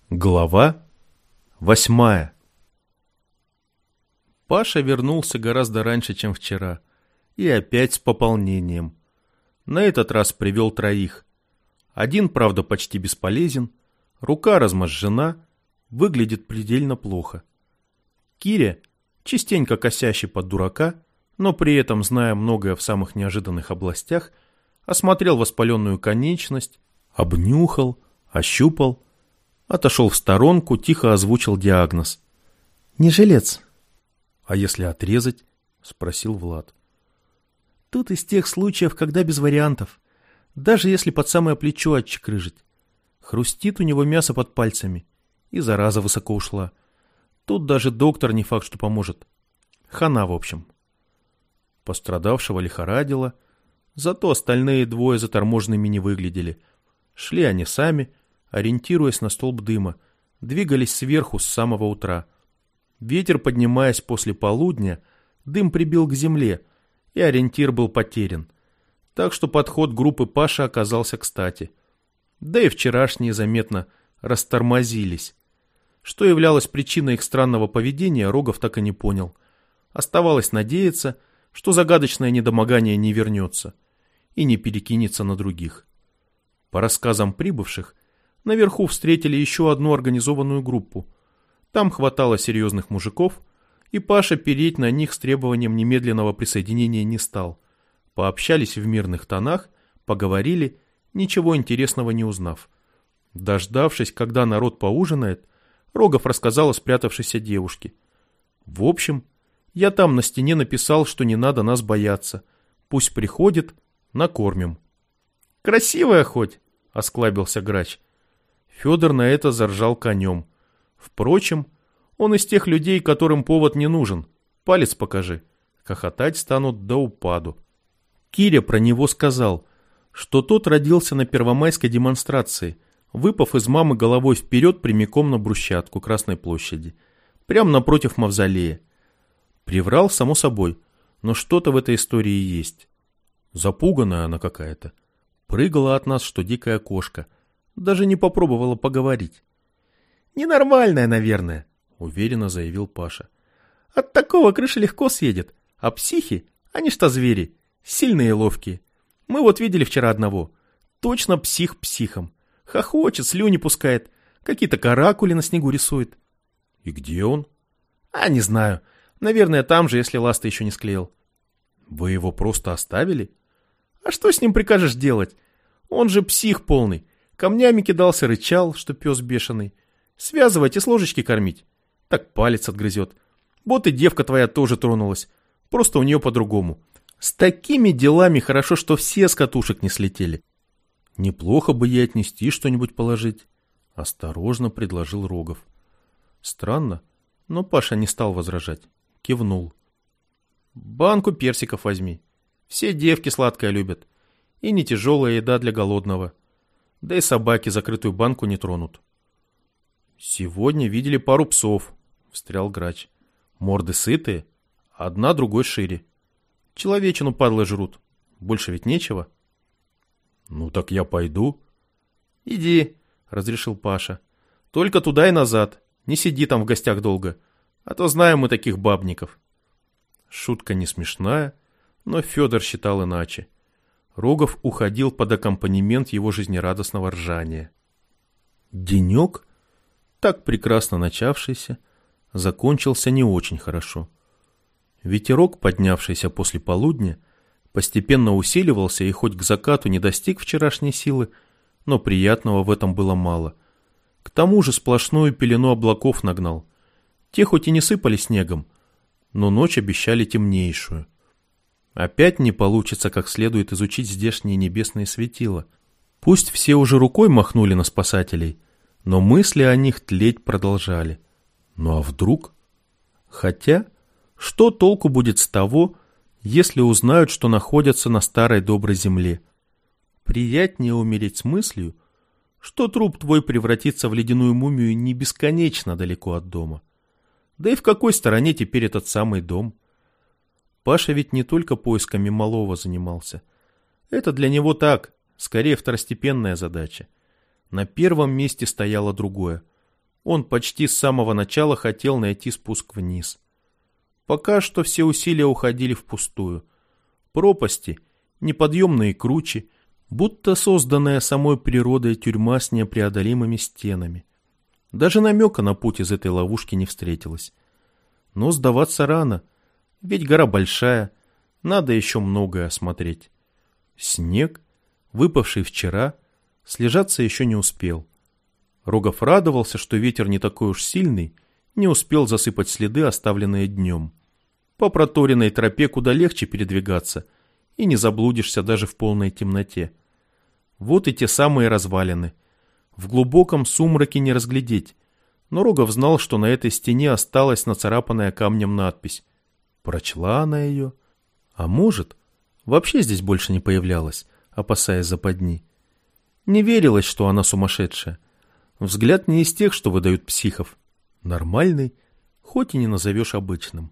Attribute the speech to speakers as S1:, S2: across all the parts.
S1: Глава 8. Паша вернулся гораздо раньше, чем вчера, и опять с пополнением. На этот раз привел 3. Один, правда, почти бесполезен, рука разможжена, выглядит предельно плохо. Киря, частенько косящий под дурака, но при этом зная многое в самых неожиданных областях, осмотрел воспаленную конечность, обнюхал, ощупал, отошел в сторонку, тихо озвучил диагноз.
S2: «Не жилец».
S1: «А если отрезать?» — спросил Влад.
S2: «Тут из тех случаев, когда без вариантов. Даже если под самое плечо отчекрыжить. Хрустит у него мясо под пальцами, и зараза высоко ушла. Тут даже доктор не факт, что поможет. Хана, в общем».
S1: Пострадавшего лихорадило, зато остальные 2 заторможенными не выглядели. Шли они сами, ориентируясь на столб дыма, двигались сверху с самого утра. Ветер, поднимаясь после полудня, дым прибил к земле, и ориентир был потерян. Так что подход группы Паши оказался кстати. Да и вчерашние заметно растормозились. Что являлось причиной их странного поведения, Рогов так и не понял. Оставалось надеяться, что загадочное недомогание не вернется и не перекинется на других. По рассказам прибывших, наверху встретили еще одну организованную группу. Там хватало серьезных мужиков, и Паша переть на них с требованием немедленного присоединения не стал. Пообщались в мирных тонах, поговорили, ничего интересного не узнав. Дождавшись, когда народ поужинает, Рогов рассказал о спрятавшейся девушке. «В общем, я там на стене написал, что не надо нас бояться. Пусть приходит, накормим». «Красивая хоть?» — осклабился грач. Федор на это заржал конем. Впрочем, он из тех людей, которым повод не нужен. Палец покажи. Хохотать станут до упаду. Киря про него сказал, что тот родился на первомайской демонстрации, выпав из мамы головой вперед прямиком на брусчатку Красной площади, прямо напротив мавзолея. Приврал, само собой, но что-то в этой истории есть. Запуганная она какая-то. Прыгала от нас, что дикая кошка. Даже не попробовала поговорить.
S2: «Ненормальная, наверное»,
S1: — уверенно заявил Паша.
S2: «От такого крыша легко съедет. А психи, они что звери, сильные и ловкие. Мы вот видели вчера одного. Точно псих психом. Хохочет, слюни пускает, какие-то каракули на снегу рисует».
S1: «И где он?»
S2: «А не знаю. Наверное, там же, если ласты еще не склеил».
S1: «Вы его просто оставили?»
S2: «А что с ним прикажешь делать? Он же псих полный. Камнями кидался, рычал, что пес бешеный. Связывать и с ложечки кормить. Так палец отгрызет. Вот и девка твоя тоже тронулась. Просто у нее по-другому. С такими делами хорошо, что все с катушек не слетели».
S1: «Неплохо бы ей отнести что-нибудь положить», — осторожно предложил Рогов. Странно, но Паша не стал возражать. Кивнул.
S2: «Банку персиков возьми. Все девки сладкое любят. И не тяжелая еда для голодного. Да и собаки закрытую банку не тронут».
S1: «Сегодня видели пару псов», — встрял грач. «Морды сытые, одна другой шире. Человечину падлы жрут. Больше ведь нечего». «Ну так я пойду».
S2: «Иди», — разрешил Паша. «Только туда и назад. Не сиди там в гостях долго. А то знаем мы таких бабников».
S1: Шутка не смешная, но Федор считал иначе. Рогов уходил под аккомпанемент его жизнерадостного ржания. Денек, так прекрасно начавшийся, закончился не очень хорошо. Ветерок, поднявшийся после полудня, постепенно усиливался и хоть к закату не достиг вчерашней силы, но приятного в этом было мало. К тому же сплошную пелену облаков нагнал. Те хоть и не сыпали снегом, но ночь обещали темнейшую. Опять не получится как следует изучить здешние небесные светила. Пусть все уже рукой махнули на спасателей, но мысли о них тлеть продолжали. Ну а вдруг? Хотя, что толку будет с того, если узнают, что находятся на старой доброй земле? Приятнее умереть с мыслью, что труп твой превратится в ледяную мумию не бесконечно далеко от дома. Да и в какой стороне теперь этот самый дом? Паша ведь не только поисками малого занимался. Это для него так, скорее второстепенная задача. На первом месте стояло другое. Он почти с самого начала хотел найти спуск вниз. Пока что все усилия уходили впустую. Пропасти, неподъемные кручи, будто созданная самой природой тюрьма с непреодолимыми стенами. Даже намека на путь из этой ловушки не встретилось. Но сдаваться рано, ведь гора большая, надо еще многое осмотреть. Снег, выпавший вчера, слежаться еще не успел. Рогов радовался, что ветер не такой уж сильный, не успел засыпать следы, оставленные днем. По проторенной тропе куда легче передвигаться, и не заблудишься даже в полной темноте. Вот и те самые развалины. В глубоком сумраке не разглядеть, но Рогов знал, что на этой стене осталась нацарапанная камнем надпись. Прочла она ее. А может, вообще здесь больше не появлялась, опасаясь западни. Не верилось, что она сумасшедшая. Взгляд не из тех, что выдают психов. Нормальный, хоть и не назовешь обычным.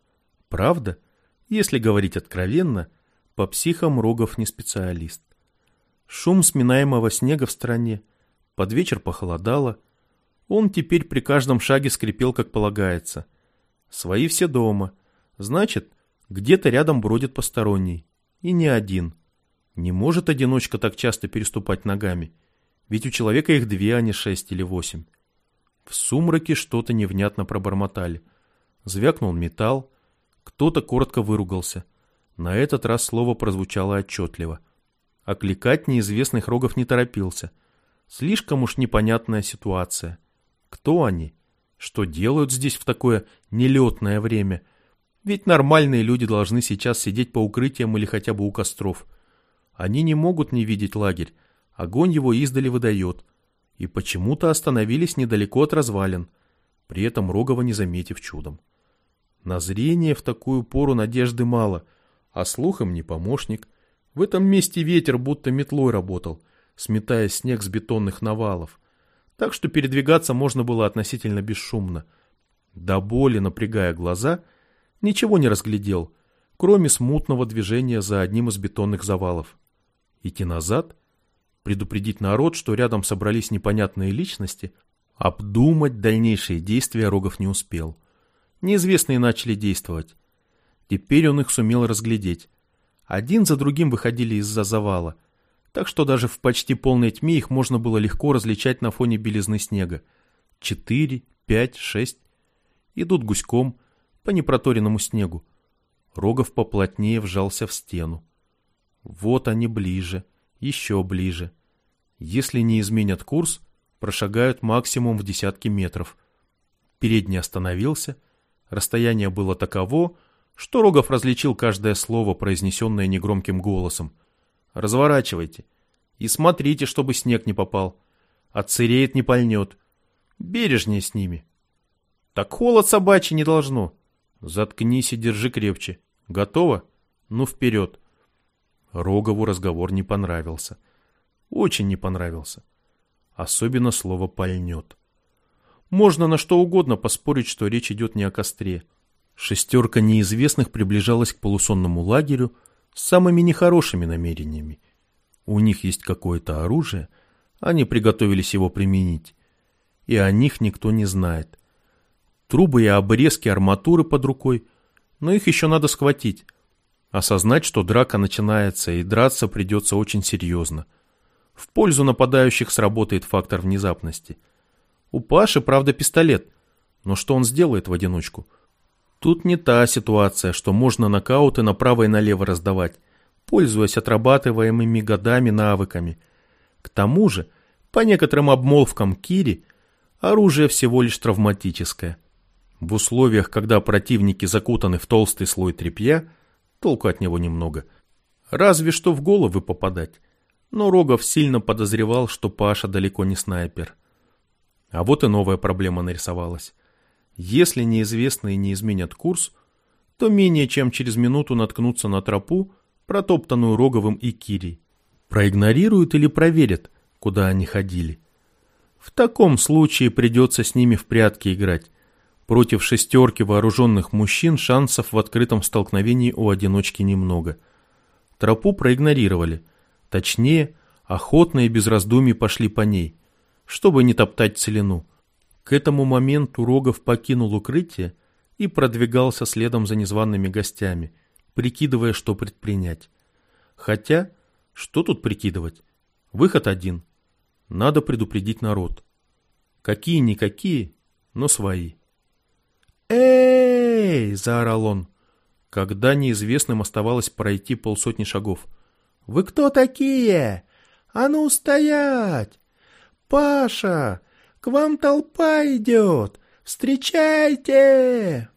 S1: Правда, если говорить откровенно, по психам Рогов не специалист. Шум сминаемого снега в стороне, под вечер похолодало. Он теперь при каждом шаге скрипел, как полагается. Свои все дома. Значит, где-то рядом бродит посторонний. И не один. Не может одиночка так часто переступать ногами. Ведь у человека их 2, а не 6 или 8. В сумраке что-то невнятно пробормотали. Звякнул металл. Кто-то коротко выругался. На этот раз слово прозвучало отчетливо. Окликать неизвестных Рогов не торопился. Слишком уж непонятная ситуация. Кто они? Что делают здесь в такое нелетное время? Ведь нормальные люди должны сейчас сидеть по укрытиям или хотя бы у костров. Они не могут не видеть лагерь. Огонь его издали выдает. И почему-то остановились недалеко от развалин, при этом Рогова не заметив чудом. На зрение в такую пору надежды мало, а слух им не помощник. В этом месте ветер будто метлой работал, сметая снег с бетонных навалов. Так что передвигаться можно было относительно бесшумно. До боли напрягая глаза, ничего не разглядел, кроме смутного движения за одним из бетонных завалов. Идти назад? Предупредить народ, что рядом собрались непонятные личности? Обдумать дальнейшие действия Рогов не успел. Неизвестные начали действовать. Теперь он их сумел разглядеть. Один за другим выходили из-за завала, так что даже в почти полной тьме их можно было легко различать на фоне белизны снега. 4, 5, 6. Идут гуськом по непроторенному снегу. Рогов поплотнее вжался в стену. Вот они ближе, еще ближе. Если не изменят курс, прошагают максимум в десятки метров. Передний остановился. Расстояние было таково, что Рогов различил каждое слово, произнесенное негромким голосом. «Разворачивайте. И смотрите, чтобы снег не попал. Отсыреет, не пальнет. Бережнее с ними. Так холод собачий не должно. Заткнись и держи крепче. Готово? Ну, вперед». Рогову разговор не понравился. Очень не понравился. Особенно слово «пальнет». Можно на что угодно поспорить, что речь идет не о костре. 6 неизвестных приближалась к полусонному лагерю с самыми нехорошими намерениями. У них есть какое-то оружие, они приготовились его применить. И о них никто не знает. Трубы и обрезки арматуры под рукой, но их еще надо схватить. Осознать, что драка начинается, и драться придется очень серьезно. В пользу нападающих сработает фактор внезапности. У Паши, правда, пистолет, но что он сделает в одиночку? Тут не та ситуация, что можно нокауты направо и налево раздавать, пользуясь отрабатываемыми годами навыками. К тому же, по некоторым обмолвкам Кири, оружие всего лишь травматическое. В условиях, когда противники закутаны в толстый слой тряпья, толку от него немного. Разве что в головы попадать. Но Рогов сильно подозревал, что Паша далеко не снайпер. А вот и новая проблема нарисовалась. Если неизвестные не изменят курс, то менее чем через минуту наткнутся на тропу, протоптанную Роговым и Кирей. Проигнорируют или проверят, куда они ходили. В таком случае придется с ними в прятки играть. Против 6 вооруженных мужчин шансов в открытом столкновении у одиночки немного. Тропу проигнорировали. Точнее, охотно и без раздумий пошли по ней, чтобы не топтать целину. К этому моменту Рогов покинул укрытие и продвигался следом за незваными гостями, прикидывая, что предпринять. Хотя, что тут прикидывать? Выход один. Надо предупредить народ. Какие-никакие, но свои. «Эй!» — заорал он, когда неизвестным оставалось пройти полсотни шагов. «Вы кто такие? А ну стоять! Паша, к вам толпа идет! Встречайте!»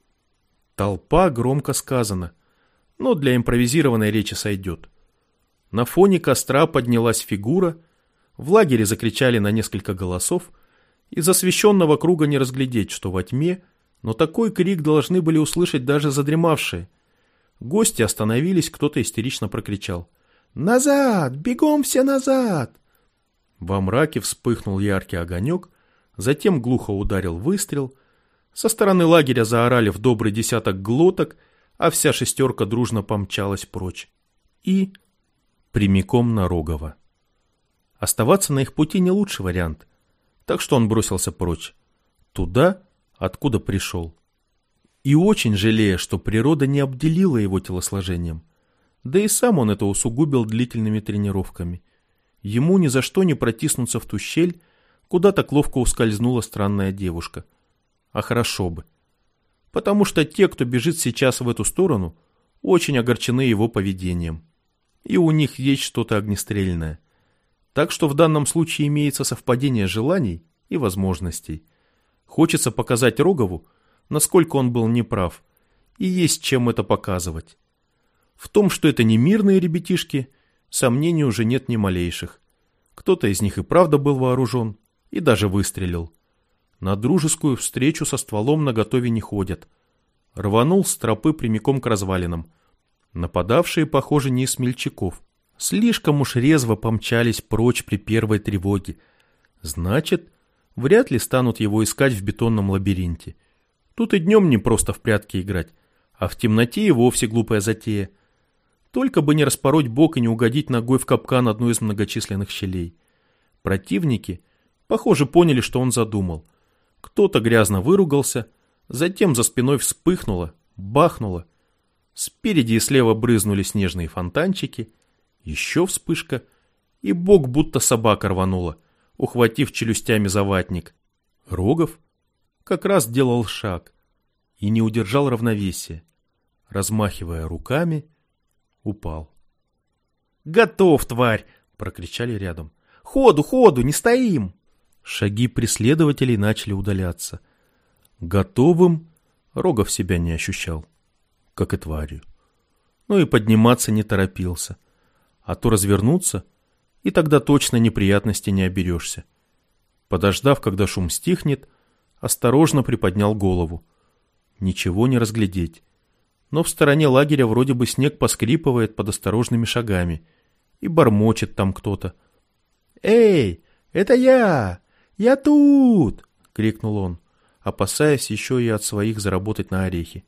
S1: Толпа громко сказано, но для импровизированной речи сойдет. На фоне костра поднялась фигура, в лагере закричали на несколько голосов, из освещенного круга не разглядеть, что во тьме, но такой крик должны были услышать даже задремавшие. Гости остановились, кто-то истерично прокричал: «Назад! Бегом все назад!» Во мраке вспыхнул яркий огонек, затем глухо ударил выстрел. Со стороны лагеря заорали в добрый десяток глоток, а вся шестерка дружно помчалась прочь. И прямиком на Рогова. Оставаться на их пути не лучший вариант, так что он бросился прочь. Туда, откуда пришел. И очень жалея, что природа не обделила его телосложением. Да и сам он это усугубил длительными тренировками. Ему ни за что не протиснуться в ту щель, куда так ловко ускользнула странная девушка. А хорошо бы. Потому что те, кто бежит сейчас в эту сторону, очень огорчены его поведением. И у них есть что-то огнестрельное. Так что в данном случае имеется совпадение желаний и возможностей. Хочется показать Рогову, насколько он был неправ, и есть чем это показывать. В том, что это не мирные ребятишки, сомнений уже нет ни малейших. Кто-то из них и правда был вооружен, и даже выстрелил. На дружескую встречу со стволом наготове не ходят. Рванул с тропы прямиком к развалинам. Нападавшие, похоже, не из смельчаков. Слишком уж резво помчались прочь при первой тревоге. Значит, вряд ли станут его искать в бетонном лабиринте. Тут и днем не просто в прятки играть, а в темноте и вовсе глупая затея. Только бы не распороть бок и не угодить ногой в капкан одной из многочисленных щелей. Противники, похоже, поняли, что он задумал. Кто-то грязно выругался, затем за спиной вспыхнуло, бахнуло. Спереди и слева брызнули снежные фонтанчики, еще вспышка, и бок будто собака рванула, ухватив челюстями за ватник. Рогов как раз делал шаг и не удержал равновесия. Размахивая руками, упал. «Готов, тварь!» — прокричали рядом. «Ходу, ходу, не стоим!» Шаги преследователей начали удаляться. Готовым Рогов себя не ощущал, как и тварью. Но и подниматься не торопился. А то развернуться, и тогда точно неприятностей не оберешься. Подождав, когда шум стихнет, осторожно приподнял голову. Ничего не разглядеть. Но в стороне лагеря вроде бы снег поскрипывает под осторожными шагами. И бормочет там кто-то. «Эй, это я! Я тут!» — крикнул он, опасаясь еще и от своих заработать на орехи.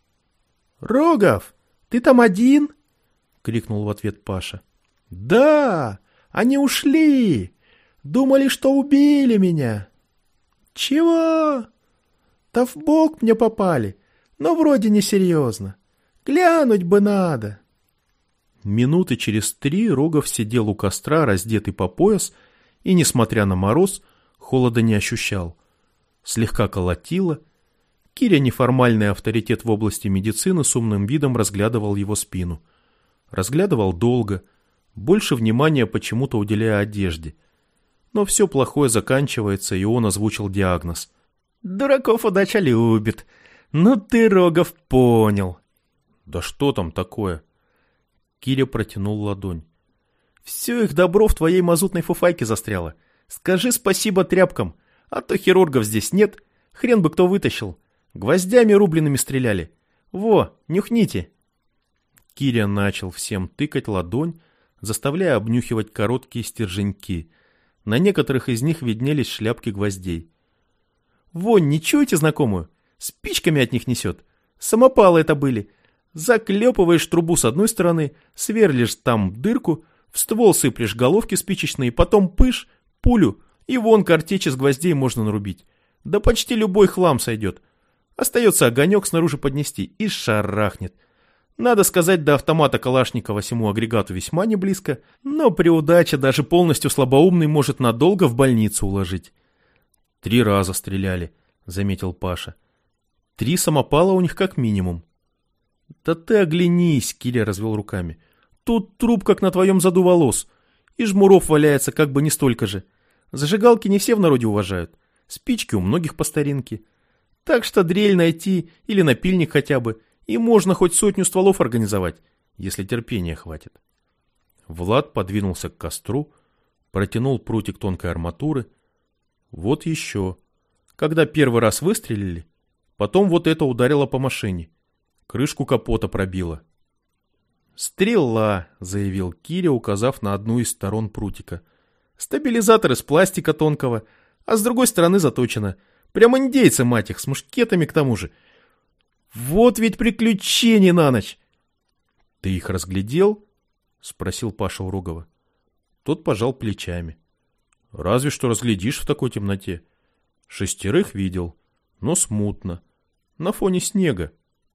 S1: «Рогов, ты там один?» — крикнул в ответ Паша. «Да, они ушли! Думали, что убили меня!» «Чего?» «Да в бок мне попали, но вроде несерьезно. Глянуть бы надо!» Минуты через 3 Рогов сидел у костра, раздетый по пояс, и, несмотря на мороз, холода не ощущал. Слегка колотило. Киря, неформальный авторитет в области медицины, с умным видом разглядывал его спину. Разглядывал долго, больше внимания почему-то уделяя одежде. Но все плохое заканчивается, и он озвучил диагноз. «Дураков удача любит. Ну ты, Рогов, понял». «Да что там такое?» Киря протянул ладонь. «Все их добро в твоей мазутной фуфайке застряло. Скажи спасибо тряпкам, а то хирургов здесь нет, хрен бы кто вытащил. Гвоздями рубленными стреляли. Во, нюхните». Киря начал всем тыкать ладонь, заставляя обнюхивать короткие стерженьки. На некоторых из них виднелись шляпки гвоздей. «Вонь, не чуете знакомую? Спичками от них несет. Самопалы это были. Заклепываешь трубу с одной стороны, сверлишь там дырку, в ствол сыплешь головки спичечные, потом пыш, пулю, и вон картечь из гвоздей можно нарубить.
S2: Да почти любой хлам сойдет. Остается огонек снаружи поднести и шарахнет. Надо сказать, до автомата Калашникова сему агрегату весьма не близко, но при удаче даже полностью слабоумный может надолго в больницу уложить.
S1: 3 раза стреляли, заметил Паша.
S2: 3 самопала у них как минимум. Да ты оглянись, Киря развел руками. Тут труп как на твоем заду волос. И жмуров валяется как бы не столько же. Зажигалки не все в народе уважают. Спички у многих по старинке. Так что дрель найти или напильник хотя бы, и можно хоть 100 стволов организовать, если терпения хватит.
S1: Влад подвинулся к костру, протянул прутик тонкой арматуры. Вот еще. Когда первый раз выстрелили, потом вот это ударило по машине. Крышку капота пробило.
S2: «Стрела», — заявил Киря, указав на одну из сторон прутика. «Стабилизатор из пластика тонкого, а с другой стороны заточено. Прям индейцы, мать их, с мушкетами к тому же. Вот ведь приключения на ночь!»
S1: «Ты их разглядел?» — спросил Паша у Рогова. Тот пожал плечами. «Разве что разглядишь в такой темноте. 6 видел, но смутно, на фоне снега».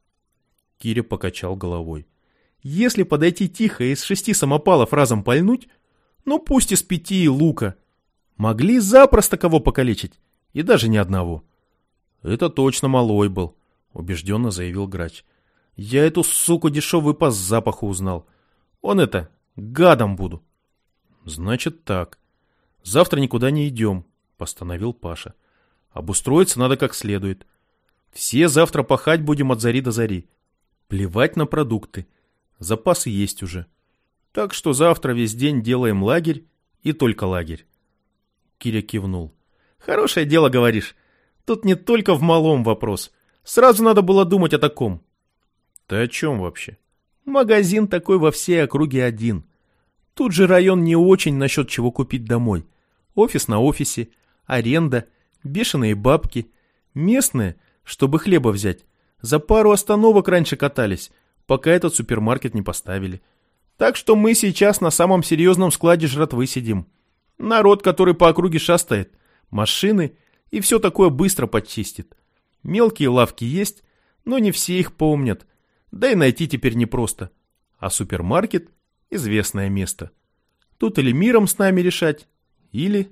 S2: Киря покачал головой. «Если подойти тихо и из 6 самопалов разом пальнуть, ну пусть из 5 и лука, могли запросто кого покалечить, и даже ни одного».
S1: «Это точно малой был», — убежденно заявил Грач.
S2: «Я эту суку дешевую по запаху узнал. Он это, гадом буду».
S1: «Значит так. Завтра никуда не идем», — постановил Паша. «Обустроиться надо как следует. Все завтра пахать будем от зари до зари. Плевать на продукты. Запасы есть уже. Так что завтра весь день делаем лагерь и только лагерь».
S2: Киря кивнул. «Хорошее дело, говоришь. Тут не только в малом вопрос. Сразу надо было думать о таком».
S1: «Ты о чем вообще?»
S2: «Магазин такой во всей округе один. Тут же район не очень насчет чего купить домой. Офис на офисе, аренда, бешеные бабки. Местные, чтобы хлеба взять, за пару остановок раньше катались, пока этот супермаркет не поставили. Так что мы сейчас на самом серьезном складе жратвы сидим. Народ, который по округе шастает, машины и все такое быстро подчистит. Мелкие лавки есть, но не все их помнят. Да и найти теперь непросто. А супермаркет – известное место. Тут или миром с нами решать, или...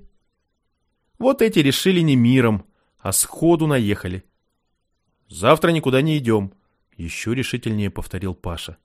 S2: Вот эти решили не миром, а сходу наехали.
S1: «Завтра никуда не идем», — еще решительнее повторил Паша.